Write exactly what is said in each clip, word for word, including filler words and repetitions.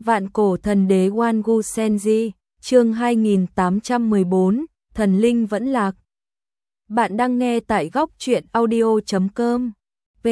Vạn cổ thần đế Wangu Senji, chương hai nghìn tám trăm mười bốn, thần linh vẫn lạc. Bạn đang nghe tại góc truyện audio chấm com. P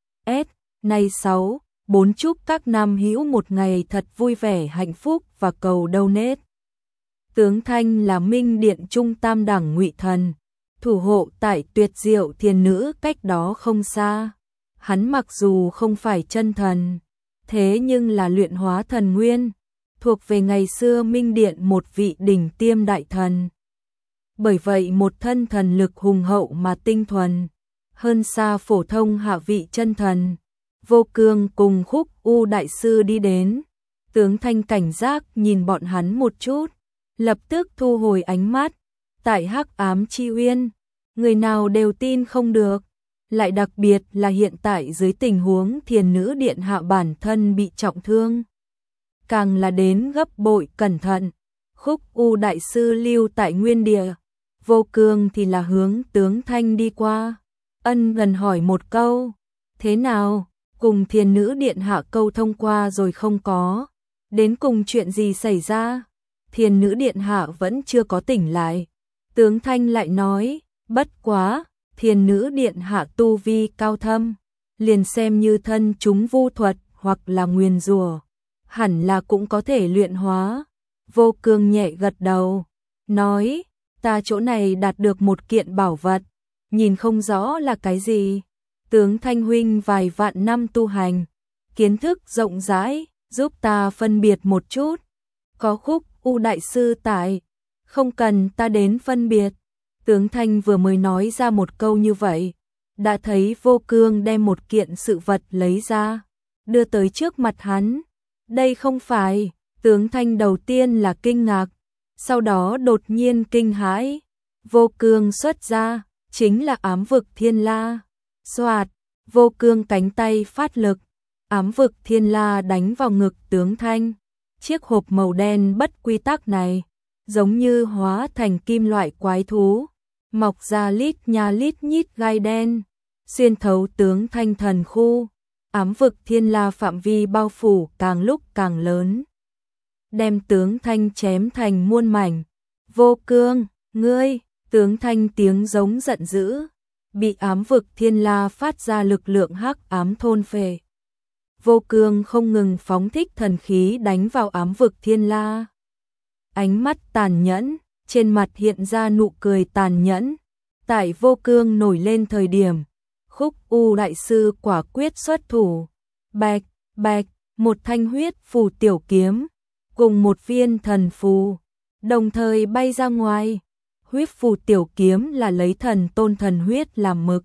S Này sáu, bốn chúc các nam hữu một ngày thật vui vẻ hạnh phúc và cầu donate. Tướng Thanh là Minh Điện Trung Tam Đẳng Ngụy Thần, thủ hộ tại Tuyệt Diệu Thiền Nữ cách đó không xa. Hắn mặc dù không phải chân thần, thế nhưng là luyện hóa thần nguyên, thuộc về ngày xưa Minh Điện một vị đỉnh tiêm đại thần. Bởi vậy một thân thần lực hùng hậu mà tinh thuần, hơn xa phổ thông hạ vị chân thần. Vô Cương cùng Khúc U đại sư đi đến, tướng Thanh cảnh giác nhìn bọn hắn một chút, lập tức thu hồi ánh mắt. Tại Hắc Ám Chi Uyên, người nào đều tin không được, lại đặc biệt là hiện tại dưới tình huống Thiền Nữ điện hạ bản thân bị trọng thương, càng là đến gấp bội cẩn thận. Khúc U đại sư lưu tại nguyên địa, Vô Cương thì là hướng tướng Thanh đi qua, ân gần hỏi một câu: thế nào, cùng Thiền Nữ điện hạ câu thông qua rồi không có? Đến cùng chuyện gì xảy ra? Thiền Nữ điện hạ vẫn chưa có tỉnh lại. Tướng Thanh lại nói: bất quá, Thiền Nữ điện hạ tu vi cao thâm, liền xem như thân chúng vu thuật hoặc là nguyền rủa, hẳn là cũng có thể luyện hóa. Vô Cương nhẹ gật đầu, nói: ta chỗ này đạt được một kiện bảo vật, nhìn không rõ là cái gì. Tướng Thanh huynh vài vạn năm tu hành, kiến thức rộng rãi, giúp ta phân biệt một chút. Có Khúc U đại sư tại, không cần ta đến phân biệt. Tướng Thanh vừa mới nói ra một câu như vậy, đã thấy Vô Cương đem một kiện sự vật lấy ra, đưa tới trước mặt hắn. Đây không phải. Tướng Thanh đầu tiên là kinh ngạc, sau đó đột nhiên kinh hãi. Vô Cương xuất ra, chính là ám vực thiên la. Xoạt, Vô Cương cánh tay phát lực, ám vực thiên la đánh vào ngực tướng Thanh. Chiếc hộp màu đen bất quy tắc này, giống như hóa thành kim loại quái thú, mọc ra lít nha lít nhít gai đen, xuyên thấu tướng Thanh thần khu. Ám vực thiên la phạm vi bao phủ càng lúc càng lớn, đem tướng Thanh chém thành muôn mảnh. Vô Cương, ngươi! Tướng Thanh tiếng giống giận dữ, bị ám vực thiên la phát ra lực lượng hắc ám thôn phệ. Vô Cương không ngừng phóng thích thần khí đánh vào ám vực thiên la. Ánh mắt tàn nhẫn, trên mặt hiện ra nụ cười tàn nhẫn. Tại Vô Cương nổi lên thời điểm, Khúc U đại sư quả quyết xuất thủ. Bạch, bạch, một thanh huyết phù tiểu kiếm, cùng một viên thần phù, đồng thời bay ra ngoài. Huyết phù tiểu kiếm là lấy thần tôn thần huyết làm mực,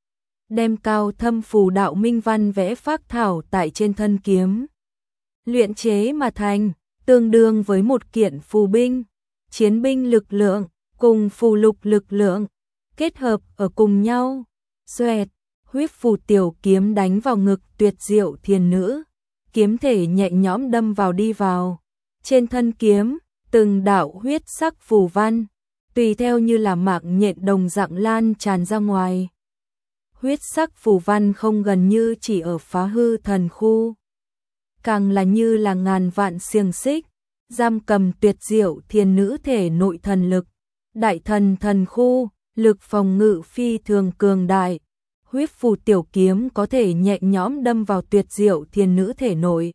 đem cao thâm phù đạo minh văn vẽ phác thảo tại trên thân kiếm, luyện chế mà thành, tương đương với một kiện phù binh. Chiến binh lực lượng cùng phù lục lực lượng kết hợp ở cùng nhau. Xoẹt, huyết phù tiểu kiếm đánh vào ngực Tuyệt Diệu Thiền Nữ, kiếm thể nhẹ nhõm đâm vào đi vào. Trên thân kiếm, từng đạo huyết sắc phù văn, tùy theo như là mạng nhện đồng dạng lan tràn ra ngoài. Huyết sắc phù văn không gần như chỉ ở phá hư thần khu, càng là như là ngàn vạn xiềng xích, giam cầm Tuyệt Diệu Thiền Nữ thể nội thần lực. Đại thần thần khu, lực phòng ngự phi thường cường đại. Huyết phù tiểu kiếm có thể nhẹ nhõm đâm vào Tuyệt Diệu Thiền Nữ thể nội.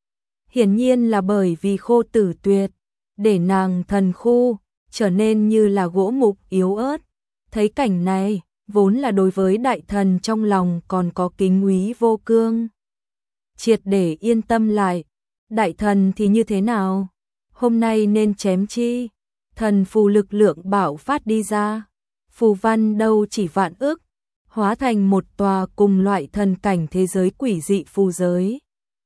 Hiển nhiên là bởi vì Khô Tử Tuyệt, để nàng thần khu trở nên như là gỗ mục yếu ớt. Thấy cảnh này, vốn là đối với đại thần trong lòng còn có kính úy Vô Cương, triệt để yên tâm lại. Đại thần thì như thế nào? Hôm nay nên chém chi? Thần phù lực lượng bạo phát đi ra, phù văn đâu chỉ vạn ức, hóa thành một tòa cùng loại thần cảnh thế giới quỷ dị phù giới.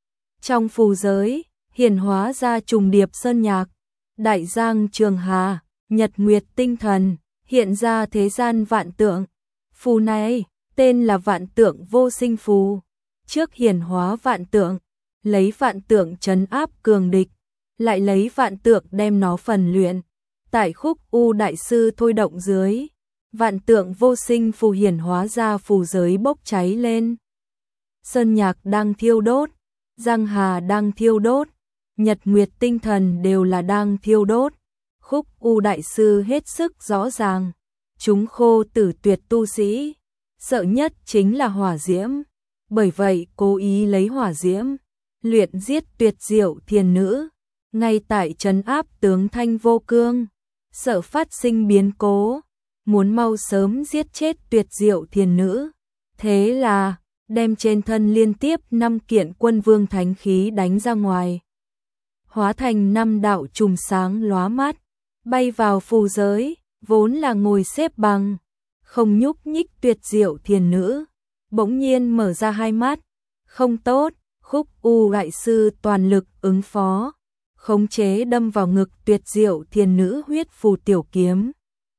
Trong phù giới, hiển hóa ra trùng điệp sơn nhạc, đại giang trường hà, nhật nguyệt tinh thần, hiện ra thế gian vạn tượng. Phù này, tên là Vạn Tượng Vô Sinh Phù. Trước hiển hóa vạn tượng, lấy vạn tượng trấn áp cường địch, lại lấy vạn tượng đem nó phần luyện. Tại Khúc U đại sư thôi động dưới, Vạn Tượng Vô Sinh Phù hiển hóa ra phù giới bốc cháy lên. Sơn nhạc đang thiêu đốt, giang hà đang thiêu đốt, nhật nguyệt tinh thần đều là đang thiêu đốt. Khúc U đại sư hết sức rõ ràng, chúng khô tử tuyệt tu sĩ, sợ nhất chính là hỏa diễm, bởi vậy cố ý lấy hỏa diễm luyện giết Tuyệt Diệu Thiền Nữ, ngay tại trấn áp tướng Thanh Vô Cương, sợ phát sinh biến cố, muốn mau sớm giết chết Tuyệt Diệu Thiền Nữ. Thế là đem trên thân liên tiếp năm kiện Quân Vương thánh khí đánh ra ngoài, hóa thành năm đạo chùm sáng lóa mắt, bay vào phù giới, vốn là ngồi xếp bằng, không nhúc nhích Tuyệt Diệu Thiền Nữ, bỗng nhiên mở ra hai mắt. Không tốt, Khúc U đại sư toàn lực ứng phó, khống chế đâm vào ngực Tuyệt Diệu Thiền Nữ huyết phù tiểu kiếm.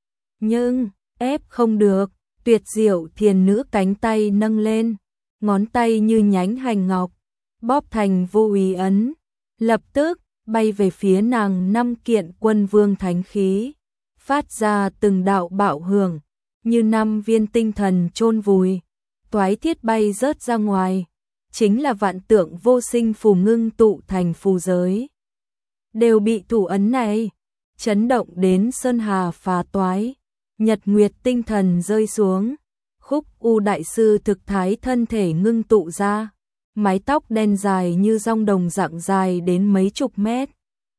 Nhưng, ép không được, Tuyệt Diệu Thiền Nữ cánh tay nâng lên, ngón tay như nhánh hành ngọc, bóp thành vô úy ấn, lập tức bay về phía nàng năm kiện Quân Vương thánh khí, phát ra từng đạo bạo hưởng, như năm viên tinh thần chôn vùi, toái thiết bay rớt ra ngoài, chính là vạn tượng vô sinh phù ngưng tụ thành phù giới. Đều bị thủ ấn này chấn động đến sơn hà phá toái, nhật nguyệt tinh thần rơi xuống. Khúc U đại sư thực thái thân thể ngưng tụ ra, mái tóc đen dài như rong đồng dạng dài đến mấy chục mét.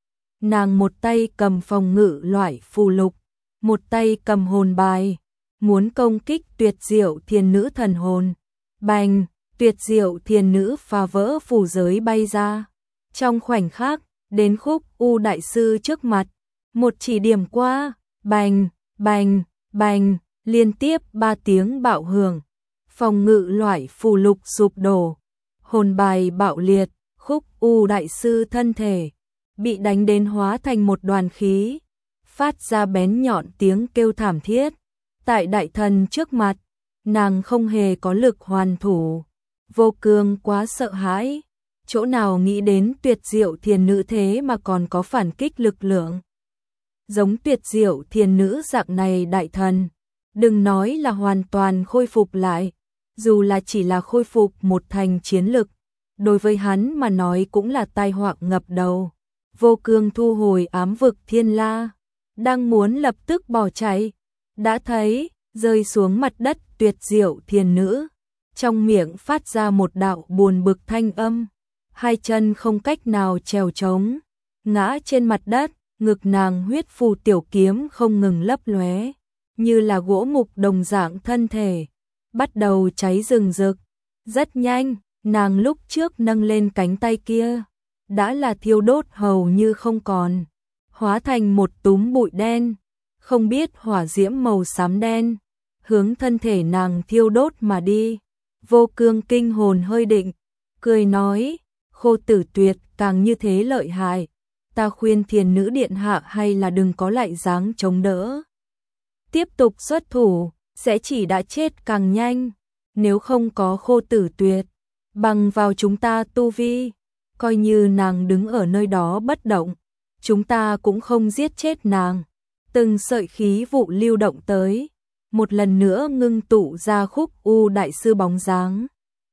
Nàng một tay cầm phòng ngự loại phù lục, một tay cầm hồn bài, muốn công kích Tuyệt Diệu Thiền Nữ thần hồn. Bành, Tuyệt Diệu Thiền Nữ phá vỡ phù giới bay ra. Trong khoảnh khắc, đến Khúc U đại sư trước mặt, một chỉ điểm qua, bành, bành, bành, liên tiếp ba tiếng bạo hưởng, phòng ngự loại phù lục sụp đổ, hồn bài bạo liệt, Khúc U đại sư thân thể bị đánh đến hóa thành một đoàn khí, phát ra bén nhọn tiếng kêu thảm thiết. Tại đại thần trước mặt, nàng không hề có lực hoàn thủ. Vô Cương quá sợ hãi, chỗ nào nghĩ đến Tuyệt Diệu Thiền Nữ thế mà còn có phản kích lực lượng. Giống Tuyệt Diệu Thiền Nữ dạng này đại thần, đừng nói là hoàn toàn khôi phục lại, dù là chỉ là khôi phục một thành chiến lực, đối với hắn mà nói cũng là tai họa ngập đầu. Vô Cương thu hồi ám vực thiên la, đang muốn lập tức bỏ chạy, đã thấy rơi xuống mặt đất Tuyệt Diệu Thiền Nữ, trong miệng phát ra một đạo buồn bực thanh âm, hai chân không cách nào trèo trống, ngã trên mặt đất, ngực nàng huyết phù tiểu kiếm không ngừng lấp lóe, như là gỗ mục đồng dạng thân thể, bắt đầu cháy rừng rực. Rất nhanh, nàng lúc trước nâng lên cánh tay kia, đã là thiêu đốt hầu như không còn, hóa thành một túm bụi đen, không biết hỏa diễm màu xám đen, hướng thân thể nàng thiêu đốt mà đi. Vô Cương kinh hồn hơi định, cười nói, Khô Tử Tuyệt càng như thế lợi hại, ta khuyên Thiền Nữ điện hạ hay là đừng có lại dáng chống đỡ. Tiếp tục xuất thủ, sẽ chỉ đã chết càng nhanh, nếu không có Khô Tử Tuyệt, bằng vào chúng ta tu vi, coi như nàng đứng ở nơi đó bất động, chúng ta cũng không giết chết nàng. Từng sợi khí vụ lưu động tới, một lần nữa ngưng tụ ra Khúc U đại sư bóng dáng.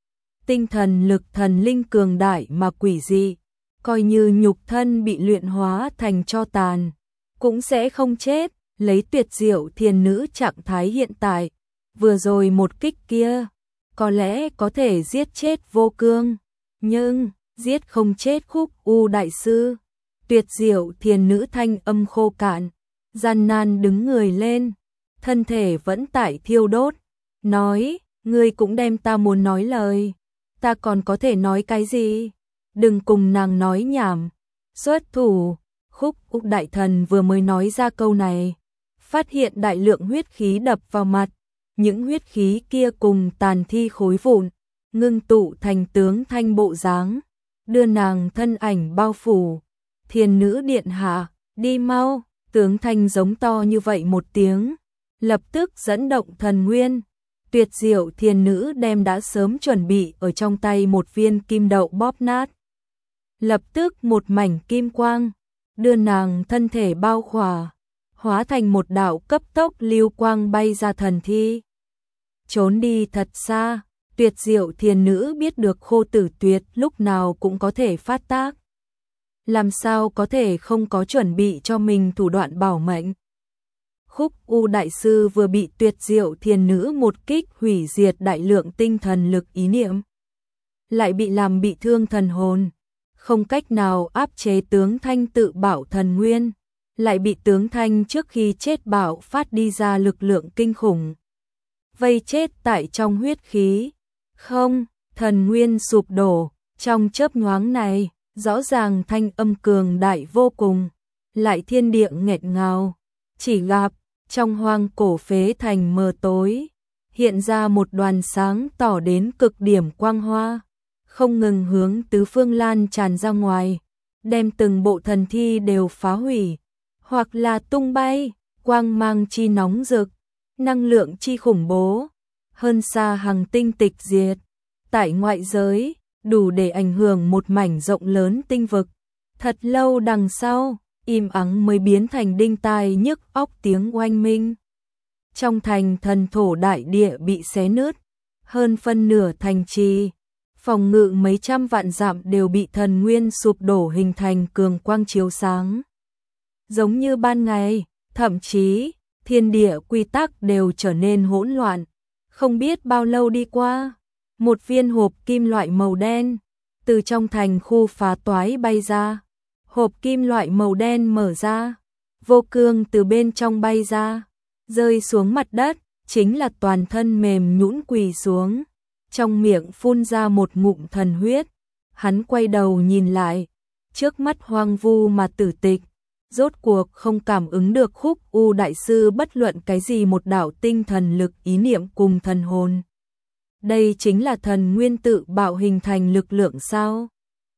Tinh thần lực thần linh cường đại mà quỷ dị, coi như nhục thân bị luyện hóa thành tro tàn, cũng sẽ không chết. Lấy Tuyệt Diệu Thiền Nữ trạng thái hiện tại, vừa rồi một kích kia, có lẽ có thể giết chết Vô Cương, nhưng giết không chết Khúc U đại sư. Tuyệt Diệu Thiền Nữ thanh âm khô cạn, gian nan đứng người lên, thân thể vẫn tại thiêu đốt, nói, ngươi cũng đem ta muốn nói lời, ta còn có thể nói cái gì? Đừng cùng nàng nói nhảm, xuất thủ. Khúc U đại thần vừa mới nói ra câu này, phát hiện đại lượng huyết khí đập vào mặt, những huyết khí kia cùng tàn thi khối vụn, ngưng tụ thành tướng thanh bộ dáng, đưa nàng thân ảnh bao phủ. Thiền Nữ điện hạ, đi mau. Tướng thanh giống to như vậy một tiếng, lập tức dẫn động thần nguyên. Tuyệt Diệu Thiền Nữ đem đã sớm chuẩn bị ở trong tay một viên kim đậu bóp nát. Lập tức một mảnh kim quang, đưa nàng thân thể bao khỏa, hóa thành một đạo cấp tốc lưu quang bay ra thần thi. Trốn đi thật xa, Tuyệt Diệu Thiền Nữ biết được Khô Tử Tuyệt lúc nào cũng có thể phát tác. làm sao có thể không có chuẩn bị cho mình thủ đoạn bảo mệnh. Khúc U đại sư vừa bị Tuyệt Diệu Thiền Nữ một kích hủy diệt đại lượng tinh thần lực ý niệm, lại bị làm bị thương thần hồn, không cách nào áp chế tướng Thanh tự bảo thần nguyên, lại bị tướng Thanh trước khi chết bạo phát đi ra lực lượng kinh khủng, vây chết tại trong huyết khí. Không, thần nguyên sụp đổ, trong chớp nhoáng này, rõ ràng thanh âm cường đại vô cùng, lại thiên địa nghẹt ngào, chỉ gặp trong hoang cổ phế thành mờ tối, hiện ra một đoàn sáng tỏ đến cực điểm quang hoa, không ngừng hướng tứ phương lan tràn ra ngoài, đem từng bộ thần thi đều phá hủy, hoặc là tung bay, quang mang chi nóng rực, năng lượng chi khủng bố, hơn xa hàng tinh tịch diệt. Tại ngoại giới, đủ để ảnh hưởng một mảnh rộng lớn tinh vực. Thật lâu đằng sau, im ắng mới biến thành đinh tai nhức óc tiếng oanh minh. Trong thành thần thổ đại địa bị xé nứt, hơn phân nửa thành trì, phòng ngự mấy trăm vạn dặm đều bị thần nguyên sụp đổ hình thành cường quang chiếu sáng. Giống như ban ngày, thậm chí, thiên địa quy tắc đều trở nên hỗn loạn. Không biết bao lâu đi qua, một viên hộp kim loại màu đen từ trong thành khu phá toái bay ra. Hộp kim loại màu đen mở ra, Vô Cương từ bên trong bay ra, rơi xuống mặt đất, chính là toàn thân mềm nhũn quỳ xuống, trong miệng phun ra một ngụm thần huyết. Hắn quay đầu nhìn lại, trước mắt hoang vu mà tử tịch, rốt cuộc không cảm ứng được Khúc U đại sư bất luận cái gì một đạo tinh thần lực ý niệm cùng thần hồn. Đây chính là thần nguyên tự bạo hình thành lực lượng sao?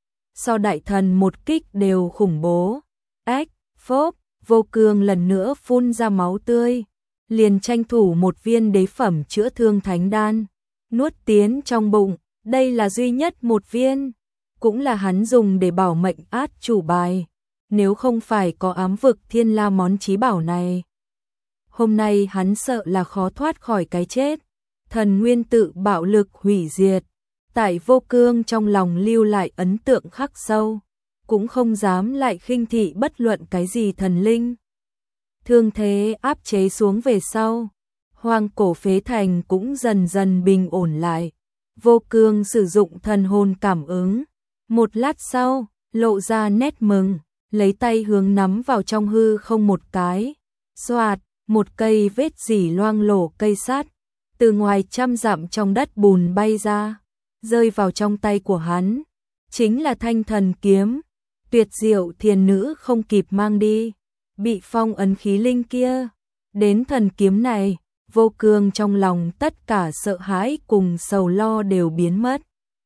So đại thần một kích đều khủng bố. Ách, phốp, Vô Cương lần nữa phun ra máu tươi, liền tranh thủ một viên đế phẩm chữa thương thánh đan, nuốt tiến trong bụng, đây là duy nhất một viên, cũng là hắn dùng để bảo mệnh át chủ bài, nếu không phải có ám vực thiên la món chí bảo này. Hôm nay hắn sợ là khó thoát khỏi cái chết, thần nguyên tự bạo lực hủy diệt, tại Vô Cương trong lòng lưu lại ấn tượng khắc sâu, cũng không dám lại khinh thị bất luận cái gì thần linh. Thương thế áp chế xuống về sau, hoang cổ phế thành cũng dần dần bình ổn lại. Vô Cương sử dụng thần hồn cảm ứng, một lát sau, lộ ra nét mừng, lấy tay hướng nắm vào trong hư không một cái, xoạt, một cây vết dỉ loang lổ cây sắt, từ ngoài trăm dặm trong đất bùn bay ra, rơi vào trong tay của hắn, chính là thanh thần kiếm, Tuyệt Diệu Thiền Nữ không kịp mang đi, bị phong ấn khí linh kia. Đến thần kiếm này, Vô Cương trong lòng tất cả sợ hãi cùng sầu lo đều biến mất.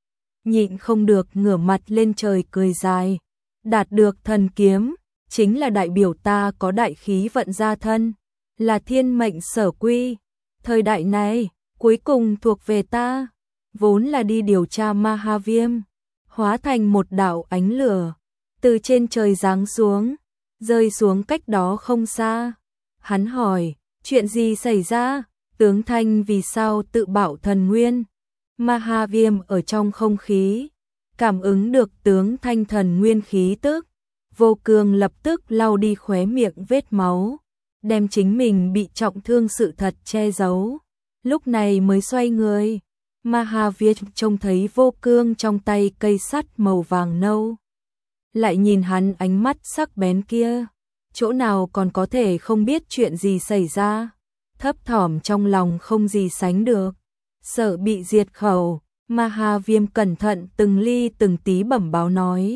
Nhịn không được ngửa mặt lên trời cười dài, đạt được thần kiếm, chính là đại biểu ta có đại khí vận gia thân, là thiên mệnh sở quy, thời đại này, cuối cùng thuộc về ta, vốn là đi điều tra ma ha viêm, hóa thành một đạo ánh lửa, từ trên trời giáng xuống, rơi xuống cách đó không xa. Hắn hỏi, chuyện gì xảy ra, tướng Thanh vì sao tự bạo thần nguyên, ma ha viêm ở trong không khí, cảm ứng được tướng Thanh thần nguyên khí tức, Vô Cương lập tức lau đi khóe miệng vết máu, đem chính mình bị trọng thương sự thật che giấu, lúc này mới xoay người. Ma ha viêm trông thấy Vô Cương trong tay cây sắt màu vàng nâu, lại nhìn hắn ánh mắt sắc bén kia, chỗ nào còn có thể không biết chuyện gì xảy ra, thấp thỏm trong lòng không gì sánh được, sợ bị diệt khẩu. Ma ha viêm cẩn thận từng ly từng tí bẩm báo nói,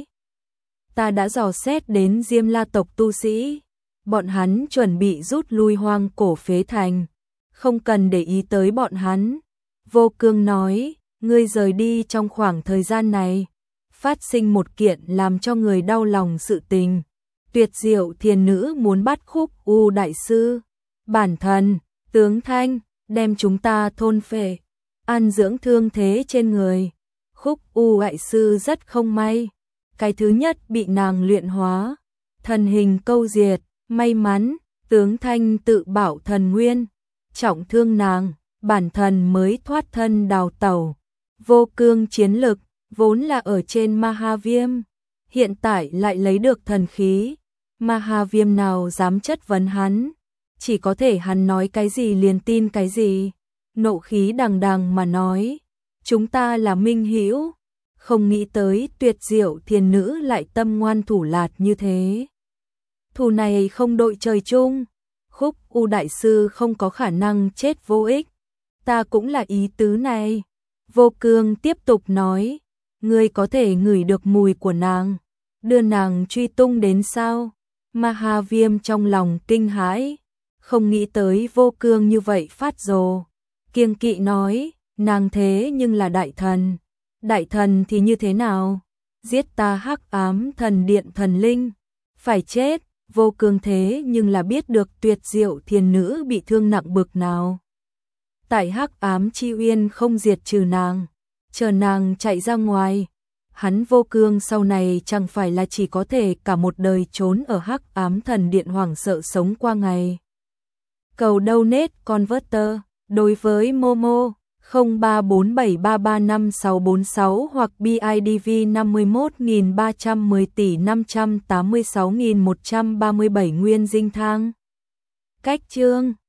ta đã dò xét đến Diêm La tộc tu sĩ, bọn hắn chuẩn bị rút lui hoang cổ phế thành, không cần để ý tới bọn hắn. Vô Cương nói, ngươi rời đi trong khoảng thời gian này, phát sinh một kiện làm cho người đau lòng sự tình. Tuyệt Diệu Thiền Nữ muốn bắt Khúc U đại sư, bản thân, tướng Thanh, đem chúng ta thôn phệ, ăn dưỡng thương thế trên người. Khúc U đại sư rất không may, cái thứ nhất bị nàng luyện hóa, thần hình câu diệt, may mắn, tướng Thanh tự bảo thần nguyên, trọng thương nàng, bản thân mới thoát thân đào tẩu. Vô Cương chiến lực, vốn là ở trên ma ha viêm, hiện tại lại lấy được thần khí, Mahaviêm nào dám chất vấn hắn, chỉ có thể hắn nói cái gì liền tin cái gì, nộ khí đằng đằng mà nói, chúng ta là minh hữu, không nghĩ tới Tuyệt Diệu Thiền Nữ lại tâm ngoan thủ lạt như thế. Thù này không đội trời chung, Khúc U đại sư không có khả năng chết vô ích, ta cũng là ý tứ này. Vô Cương tiếp tục nói, ngươi có thể ngửi được mùi của nàng, đưa nàng truy tung đến sao? Mahaviêm trong lòng kinh hãi, không nghĩ tới Vô Cương như vậy phát rồ, kiêng kỵ nói, nàng thế nhưng là đại thần, đại thần thì như thế nào? Giết ta Hắc Ám Thần Điện thần linh, phải chết. Vô Cương thế nhưng là biết được Tuyệt Diệu Thiền Nữ bị thương nặng bực nào. Tại Hắc Ám Chi Uyên không diệt trừ nàng, chờ nàng chạy ra ngoài, hắn Vô Cương sau này chẳng phải là chỉ có thể cả một đời trốn ở Hắc Ám Thần Điện hoảng sợ sống qua ngày. Cầu donate converter đối với Momo không ba bốn bảy ba ba năm sáu bốn sáu hoặc bê i đê vê năm mươi mốt nghìn ba trăm mười tỷ năm trăm tám mươi sáu nghìn một trăm ba mươi bảy nguyên dinh thang. Cách chương